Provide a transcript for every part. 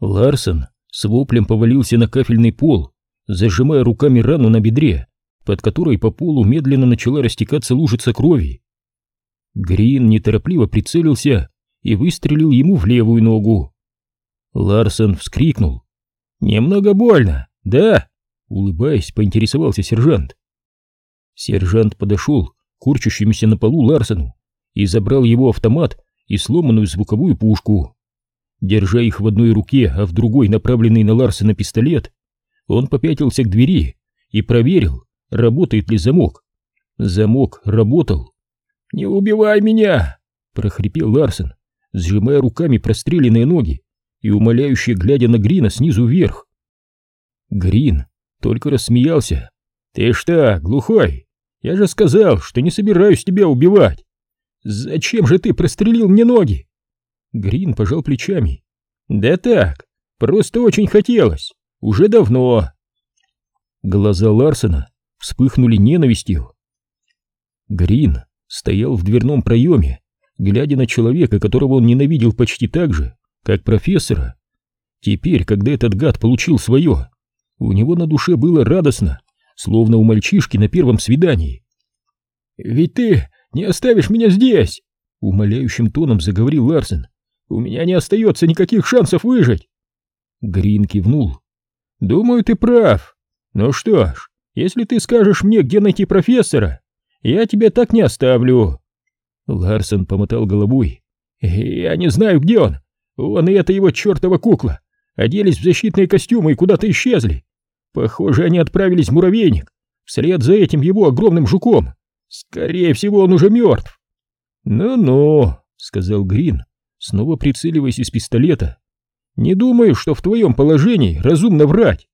Ларсон с воплем повалился на кафельный пол, зажимая руками рану на бедре, под которой по полу медленно начала растекаться лужица крови. Грин неторопливо прицелился и выстрелил ему в левую ногу. Ларсон вскрикнул. «Немного больно, да?» — улыбаясь, поинтересовался сержант. Сержант подошел к корчащемуся на полу Ларсону и забрал его автомат и сломанную звуковую пушку. Держа их в одной руке, а в другой направленный на Ларсона пистолет, он попятился к двери и проверил, работает ли замок. Замок работал. «Не убивай меня!» — прохрипел Ларсон, сжимая руками простреленные ноги и умоляюще глядя на Грина снизу вверх. Грин только рассмеялся. «Ты что, глухой? Я же сказал, что не собираюсь тебя убивать! Зачем же ты прострелил мне ноги?» Грин пожал плечами. «Да так, просто очень хотелось, уже давно». Глаза Ларсона вспыхнули ненавистью. Грин стоял в дверном проеме, глядя на человека, которого он ненавидел почти так же, как профессора. Теперь, когда этот гад получил свое, у него на душе было радостно, словно у мальчишки на первом свидании. «Ведь ты не оставишь меня здесь!» — умоляющим тоном заговорил Ларсон. «У меня не остается никаких шансов выжить!» Грин кивнул. «Думаю, ты прав. Ну что ж, если ты скажешь мне, где найти профессора, я тебя так не оставлю». Ларсон помотал головой. «Я не знаю, где он. Он и эта его чертова кукла оделись в защитные костюмы и куда-то исчезли. Похоже, они отправились в муравейник вслед за этим его огромным жуком. Скорее всего, он уже мертв». «Ну-ну», — сказал Грин, снова прицеливаясь из пистолета. «Не думаю, что в твоем положении разумно врать».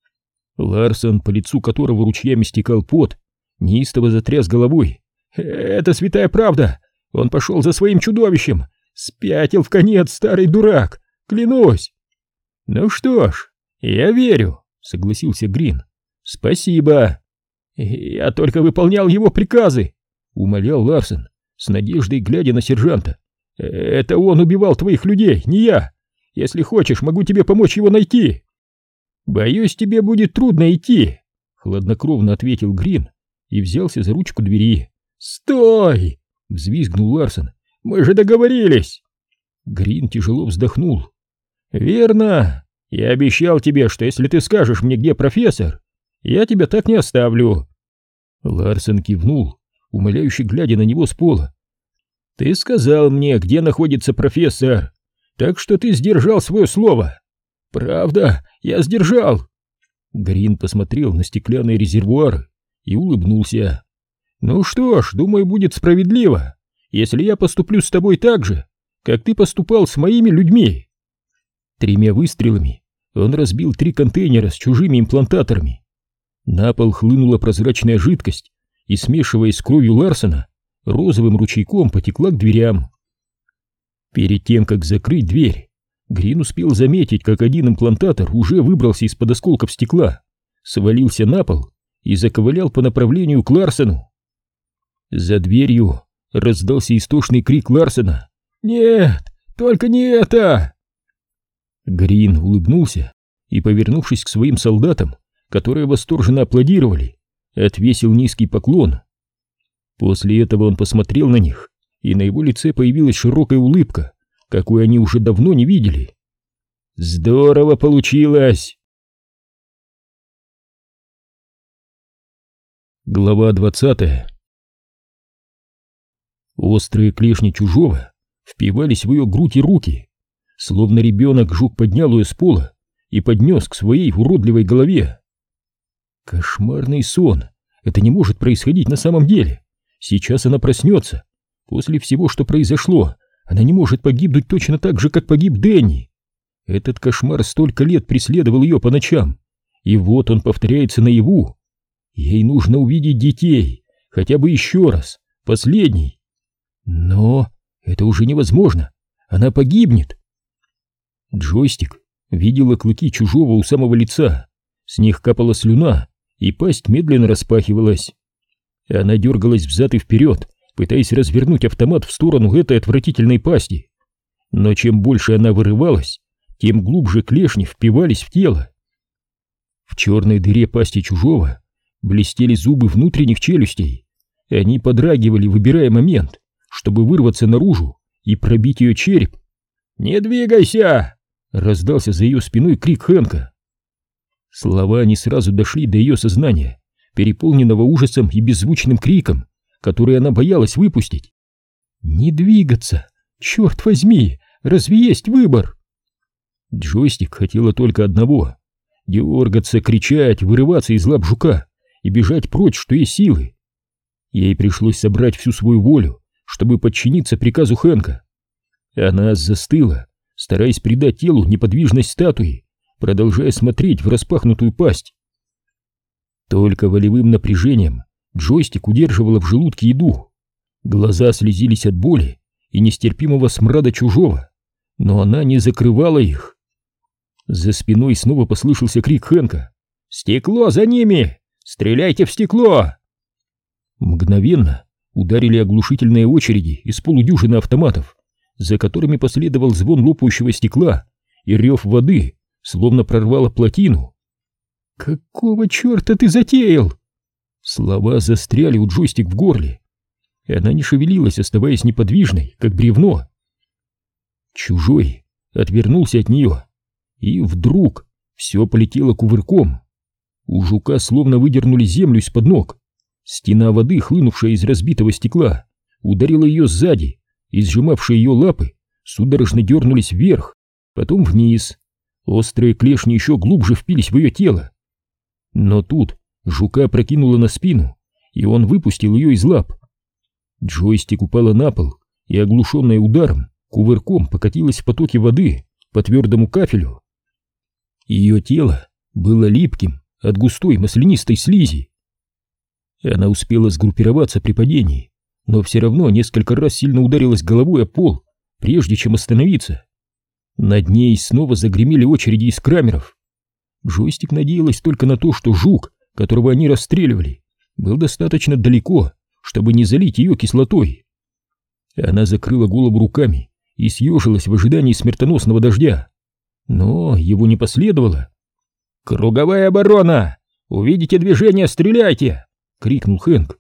Ларсон, по лицу которого ручьями стекал пот, неистово затряс головой. «Это святая правда! Он пошел за своим чудовищем! Спятил в конец, старый дурак! Клянусь!» «Ну что ж, я верю», — согласился Грин. «Спасибо!» «Я только выполнял его приказы», — умолял Ларсон, с надеждой глядя на сержанта. «Это он убивал твоих людей, не я! Если хочешь, могу тебе помочь его найти!» «Боюсь, тебе будет трудно идти», — хладнокровно ответил Грин и взялся за ручку двери. «Стой!» — взвизгнул Ларсон. «Мы же договорились!» Грин тяжело вздохнул. «Верно! Я обещал тебе, что если ты скажешь мне, где профессор, я тебя так не оставлю!» Ларсон кивнул, умоляюще глядя на него с пола. «Ты сказал мне, где находится профессор, так что ты сдержал свое слово!» «Правда, я сдержал!» Грин посмотрел на стеклянные резервуары и улыбнулся. «Ну что ж, думаю, будет справедливо, если я поступлю с тобой так же, как ты поступал с моими людьми». 3 выстрелами он разбил 3 контейнера с чужими имплантаторами. На пол хлынула прозрачная жидкость и, смешиваясь с кровью Ларсона, розовым ручейком потекла к дверям. Перед тем, как закрыть дверь, Грин успел заметить, как один имплантатор уже выбрался из-под осколков стекла, свалился на пол и заковылял по направлению к Ларсону. За дверью раздался истошный крик Ларсона. «Нет, только не это!» Грин улыбнулся и, повернувшись к своим солдатам, которые восторженно аплодировали, отвесил низкий поклон. После этого он посмотрел на них, и на его лице появилась широкая улыбка, какую они уже давно не видели. «Здорово получилось!» Глава 20. Острые клешни чужого впивались в ее грудь и руки. Словно ребенок, жук поднял ее с пола и поднес к своей уродливой голове. Кошмарный сон. Это не может происходить на самом деле. Сейчас она проснется. После всего, что произошло, она не может погибнуть точно так же, как погиб Дэнни. Этот кошмар столько лет преследовал ее по ночам, и вот он повторяется наяву. Ей нужно увидеть детей, хотя бы еще раз, последний. Но это уже невозможно, она погибнет. Джойстик видела клыки чужого у самого лица, с них капала слюна, и пасть медленно распахивалась. Она дергалась взад и вперед, пытаясь развернуть автомат в сторону этой отвратительной пасти. Но чем больше она вырывалась, тем глубже клешни впивались в тело. В черной дыре пасти чужого блестели зубы внутренних челюстей, и они подрагивали, выбирая момент, чтобы вырваться наружу и пробить ее череп. «Не двигайся!» — раздался за ее спиной крик Хэнка. Слова не сразу дошли до ее сознания, переполненного ужасом и беззвучным криком, который она боялась выпустить. «Не двигаться! Черт возьми! Разве есть выбор?» Джойстик хотела только одного — дергаться, кричать, вырываться из лап жука и бежать прочь, что есть силы. Ей пришлось собрать всю свою волю, чтобы подчиниться приказу Хэнка. Она застыла, стараясь придать телу неподвижность статуи, продолжая смотреть в распахнутую пасть. Только волевым напряжением Джойстик удерживала в желудке еду. Глаза слезились от боли и нестерпимого смрада чужого, но она не закрывала их. За спиной снова послышался крик Хэнка. «Стекло за ними! Стреляйте в стекло!» Мгновенно ударили оглушительные очереди из полудюжины автоматов, за которыми последовал звон лопающего стекла и рев воды, словно прорвало плотину. «Какого черта ты затеял?» Слова застряли у Джойстик в горле. Она не шевелилась, оставаясь неподвижной, как бревно. Чужой отвернулся от нее, и вдруг все полетело кувырком. У жука словно выдернули землю из-под ног. Стена воды, хлынувшая из разбитого стекла, ударила ее сзади, и сжимавшие ее лапы судорожно дернулись вверх, потом вниз. Острые клешни еще глубже впились в ее тело. Но тут жука прокинуло на спину, и он выпустил ее из лап. Джойстик упала на пол и, оглушенная ударом, кувырком покатилась в потоке воды по твердому кафелю. Ее тело было липким от густой маслянистой слизи. Она успела сгруппироваться при падении, но все равно несколько раз сильно ударилась головой о пол, прежде чем остановиться. Над ней снова загремели очереди из крамеров. Джойстик надеялась только на то, что жук, которого они расстреливали, был достаточно далеко, чтобы не залить ее кислотой. Она закрыла голову руками и съежилась в ожидании смертоносного дождя. Но его не последовало. «Круговая оборона! Увидите движение, стреляйте!» — крикнул Хэнк.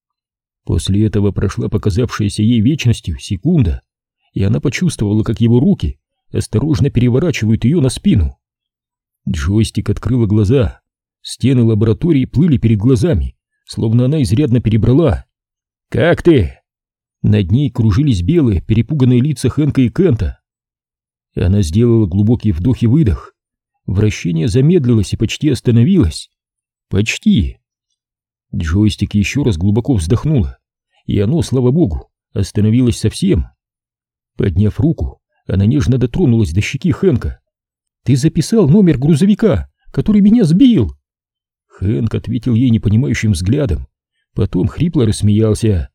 После этого прошла показавшаяся ей вечностью секунда, и она почувствовала, как его руки осторожно переворачивают ее на спину. Джойстик открыла глаза. Стены лаборатории плыли перед глазами, словно она изрядно перебрала. «Как ты?» Над ней кружились белые, перепуганные лица Хэнка и Кента. Она сделала глубокий вдох и выдох. Вращение замедлилось и почти остановилось. Почти. Джойстик еще раз глубоко вздохнула, и оно, слава богу, остановилось совсем. Подняв руку, она нежно дотронулась до щеки Хэнка. «Ты записал номер грузовика, который меня сбил?» Хэнк ответил ей непонимающим взглядом, потом хрипло рассмеялся.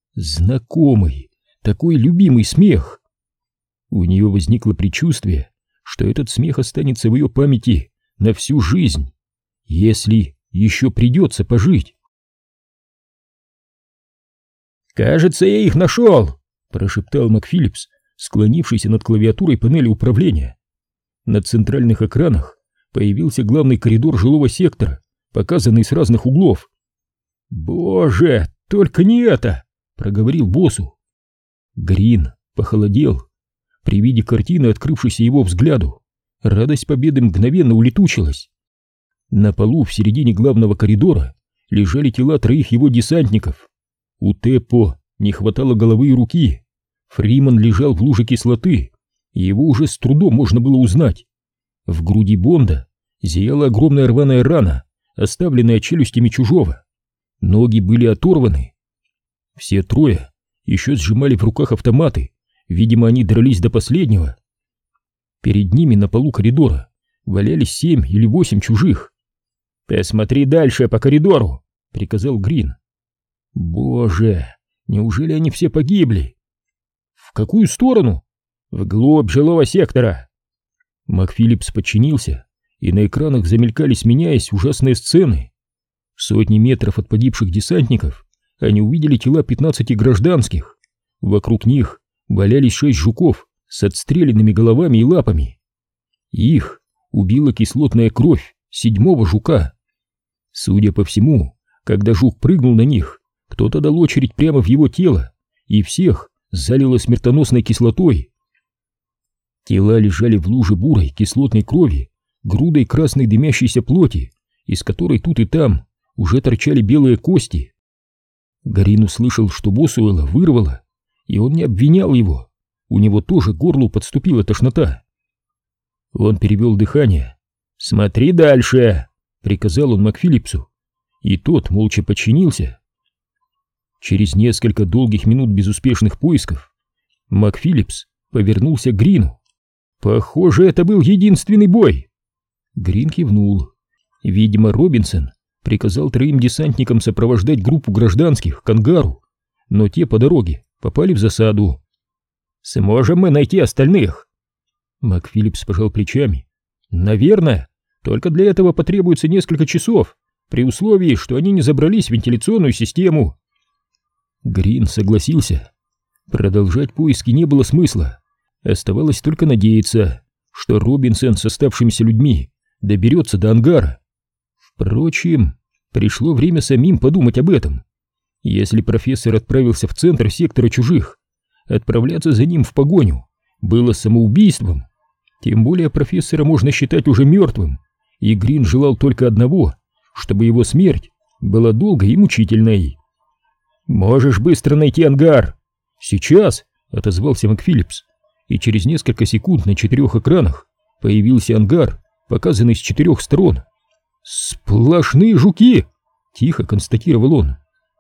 Знакомый, такой любимый смех. У нее возникло предчувствие, что этот смех останется в ее памяти на всю жизнь, если еще придется пожить. «Кажется, я их нашел!» — прошептал МакФиллипс, склонившийся над клавиатурой панели управления. На центральных экранах появился главный коридор жилого сектора, показанный с разных углов. «Боже, только не это!» — проговорил боссу. Грин похолодел. При виде картины, открывшейся его взгляду, радость победы мгновенно улетучилась. На полу в середине главного коридора лежали тела троих его десантников. У Теппо не хватало головы и руки. Фриман лежал в луже кислоты, и его уже с трудом можно было узнать. В груди Бонда зияла огромная рваная рана, оставленная челюстями чужого. Ноги были оторваны. Все трое еще сжимали в руках автоматы, видимо, они дрались до последнего. Перед ними на полу коридора валялись 7 или 8 чужих. «Посмотри дальше по коридору», — приказал Грин. «Боже, неужели они все погибли?» «В какую сторону?» «Вглубь жилого сектора». МакФиллипс подчинился, и на экранах замелькали, сменяясь, ужасные сцены. В сотни метров от погибших десантников они увидели тела 15 гражданских. Вокруг них валялись 6 жуков с отстрелянными головами и лапами. Их убила кислотная кровь 7-го жука. Судя по всему, когда жук прыгнул на них, кто-то дал очередь прямо в его тело, и всех залило смертоносной кислотой. Тела лежали в луже бурой кислотной крови, грудой красной дымящейся плоти, из которой тут и там уже торчали белые кости. Грин услышал, что Босуэлла вырвало, и он не обвинял его, у него тоже к горлу подступила тошнота. Он перевел дыхание. «Смотри дальше!» — приказал он МакФиллипсу, и тот молча подчинился. Через несколько долгих минут безуспешных поисков МакФиллипс повернулся к Грину. «Похоже, это был единственный бой!» Грин кивнул. Видимо, Робинсон приказал 3 десантникам сопровождать группу гражданских к ангару, но те по дороге попали в засаду. «Сможем мы найти остальных?» МакФиллипс пожал плечами. «Наверное, только для этого потребуется несколько часов, при условии, что они не забрались в вентиляционную систему». Грин согласился. Продолжать поиски не было смысла. Оставалось только надеяться, что Робинсон с оставшимися людьми доберется до ангара. Впрочем, пришло время самим подумать об этом. Если профессор отправился в центр сектора чужих, отправляться за ним в погоню было самоубийством. Тем более профессора можно считать уже мертвым, и Грин желал только одного, чтобы его смерть была долгой и мучительной. «Можешь быстро найти ангар?» «Сейчас», — отозвался МакФиллипс, и через несколько секунд на 4 экранах появился ангар, показанный с 4 сторон. «Сплошные жуки!» — тихо констатировал он.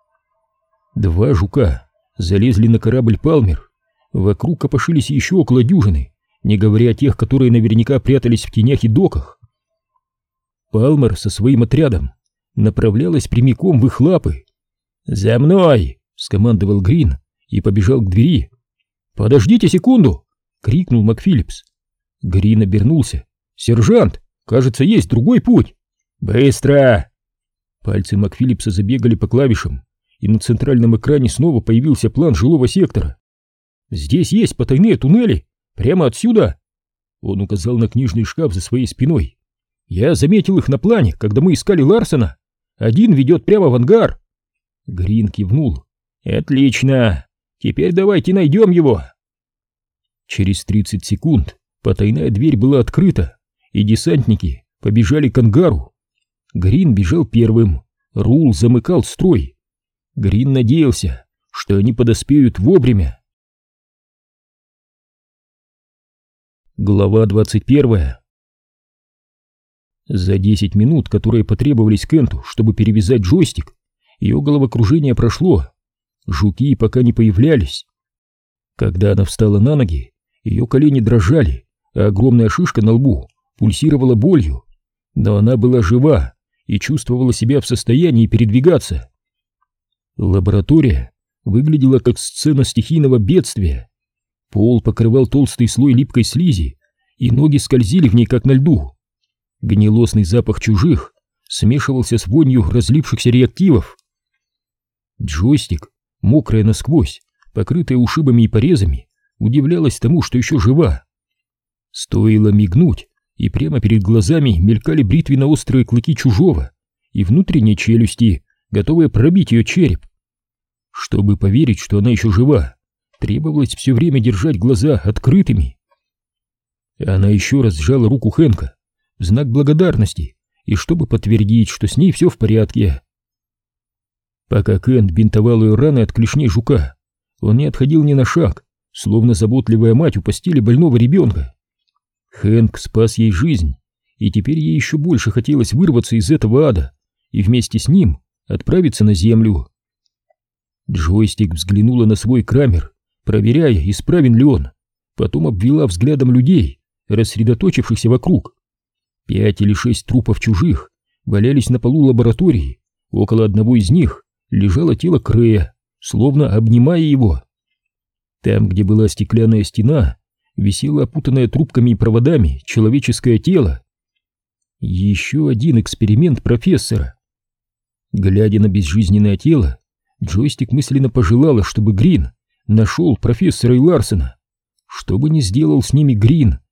2 жука залезли на корабль «Палмер». Вокруг копошились еще около дюжины, не говоря о тех, которые наверняка прятались в тенях и доках. «Палмер» со своим отрядом направлялась прямиком в их лапы. «За мной!» — скомандовал Грин и побежал к двери. «Подождите секунду!» — крикнул МакФиллипс. Грин обернулся. «Сержант, кажется, есть другой путь!» «Быстро!» Пальцы МакФиллипса забегали по клавишам, и на центральном экране снова появился план жилого сектора. «Здесь есть потайные туннели, прямо отсюда!» Он указал на книжный шкаф за своей спиной. «Я заметил их на плане, когда мы искали Ларсона. Один ведет прямо в ангар!» Грин кивнул. «Отлично! Теперь давайте найдем его!» Через 30 секунд потайная дверь была открыта, и десантники побежали к ангару. Грин бежал первым, Рул замыкал строй. Грин надеялся, что они подоспеют вовремя. Глава 21. За 10 минут, которые потребовались Кенту, чтобы перевязать джойстик, ее головокружение прошло. Жуки пока не появлялись. Когда она встала на ноги, ее колени дрожали, а огромная шишка на лбу пульсировала болью. Но она была жива и чувствовала себя в состоянии передвигаться. Лаборатория выглядела как сцена стихийного бедствия. Пол покрывал толстый слой липкой слизи, и ноги скользили в ней, как на льду. Гнилостный запах чужих смешивался с вонью разлившихся реактивов. Джойстик, мокрая насквозь, покрытая ушибами и порезами, удивлялась тому, что еще жива. Стоило мигнуть, и прямо перед глазами мелькали бритвенно-острые клыки чужого и внутренние челюсти, готовые пробить ее череп. Чтобы поверить, что она еще жива, требовалось все время держать глаза открытыми. Она еще раз сжала руку Хэнка в знак благодарности и чтобы подтвердить, что с ней все в порядке. Пока Кент бинтовал ее раны от клешней жука, он не отходил ни на шаг, словно заботливая мать у постели больного ребенка. Хэнк спас ей жизнь, и теперь ей еще больше хотелось вырваться из этого ада и вместе с ним отправиться на землю. Джойстик взглянула на свой Крамер, проверяя, исправен ли он, потом обвела взглядом людей, рассредоточившихся вокруг. 5 или 6 трупов чужих валялись на полу лаборатории, около одного из них лежало тело Крэя, словно обнимая его. Там, где была стеклянная стена, висело опутанное трубками и проводами человеческое тело. Еще один эксперимент профессора. Глядя на безжизненное тело, Джойстик мысленно пожелала, чтобы Грин нашел профессора и Ларсона. Что бы ни сделал с ними Грин,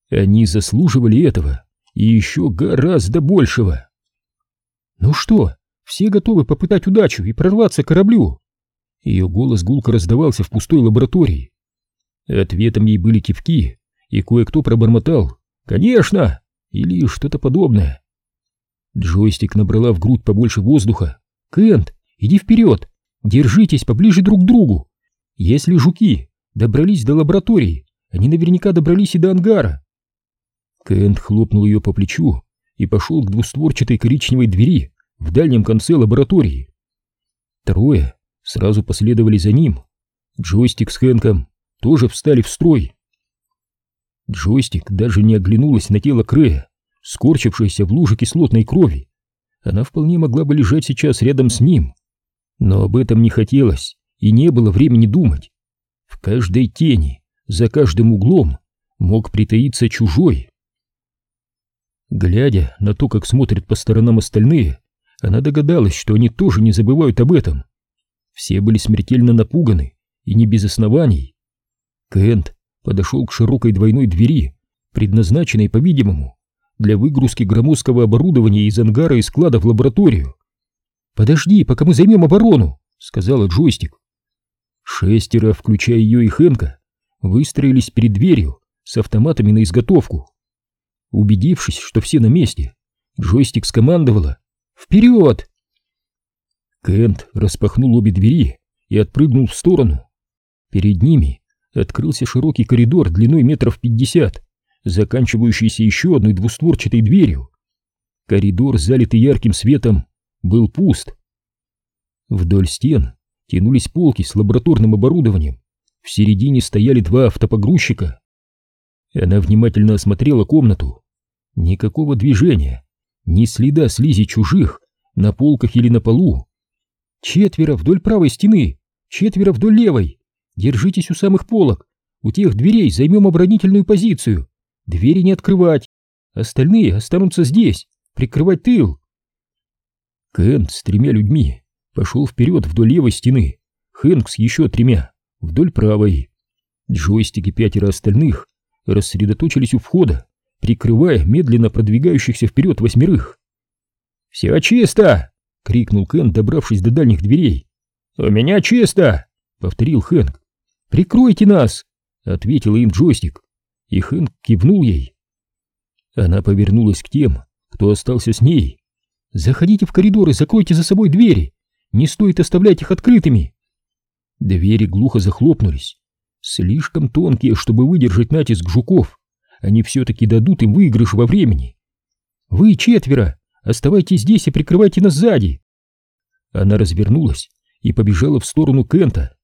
Они заслуживали этого и еще гораздо большего. «Ну что, все готовы попытать удачу и прорваться к кораблю?» Ее голос гулко раздавался в пустой лаборатории. Ответом ей были кивки, и кое-кто пробормотал «Конечно!» или что-то подобное. Джойстик набрала в грудь побольше воздуха. «Кент, иди вперед! Держитесь поближе друг к другу! Если жуки добрались до лаборатории, они наверняка добрались и до ангара!» Кент хлопнул ее по плечу и пошел к двустворчатой коричневой двери в дальнем конце лаборатории. Трое сразу последовали за ним. Джойстик с Хэнком тоже встали в строй. Джойстик даже не оглянулась на тело Крэя, скорчившееся в луже кислотной крови. Она вполне могла бы лежать сейчас рядом с ним. Но об этом не хотелось, и не было времени думать. В каждой тени, за каждым углом мог притаиться чужой. Глядя на то, как смотрят по сторонам остальные, она догадалась, что они тоже не забывают об этом. Все были смертельно напуганы, и не без оснований. Кент подошел к широкой двойной двери, предназначенной, по-видимому, для выгрузки громоздкого оборудования из ангара и склада в лабораторию. «Подожди, пока мы займем оборону», — сказала Джойстик. 6, включая ее и Хэнка, выстроились перед дверью с автоматами на изготовку. Убедившись, что все на месте, Джойстик скомандовала «Вперед!». Кент распахнул обе двери и отпрыгнул в сторону. Перед ними открылся широкий коридор длиной 50 метров, заканчивающийся еще одной двустворчатой дверью. Коридор, залитый ярким светом, был пуст. Вдоль стен тянулись полки с лабораторным оборудованием. В середине стояли 2 автопогрузчика. Она внимательно осмотрела комнату. Никакого движения, ни следа слизи чужих на полках или на полу. 4 вдоль правой стены, 4 вдоль левой. Держитесь у самых полок. У тех дверей займем оборонительную позицию. Двери не открывать. Остальные останутся здесь, прикрывать тыл. Кент с 3 людьми пошел вперед вдоль левой стены. Хэнк с еще 3 вдоль правой. Джойстик и 5 остальных рассредоточились у входа, прикрывая медленно продвигающихся вперед 8. «Все чисто!» — крикнул Кент, добравшись до дальних дверей. «У меня чисто!» — повторил Хэнк. «Прикройте нас!» — ответила им Джойстик, и Хэнк кивнул ей. Она повернулась к тем, кто остался с ней. «Заходите в коридор и закройте за собой двери! Не стоит оставлять их открытыми!» Двери глухо захлопнулись. Слишком тонкие, чтобы выдержать натиск жуков. Они все-таки дадут им выигрыш во времени. «Вы 4, оставайтесь здесь и прикрывайте нас сзади!» Она развернулась и побежала в сторону Кента.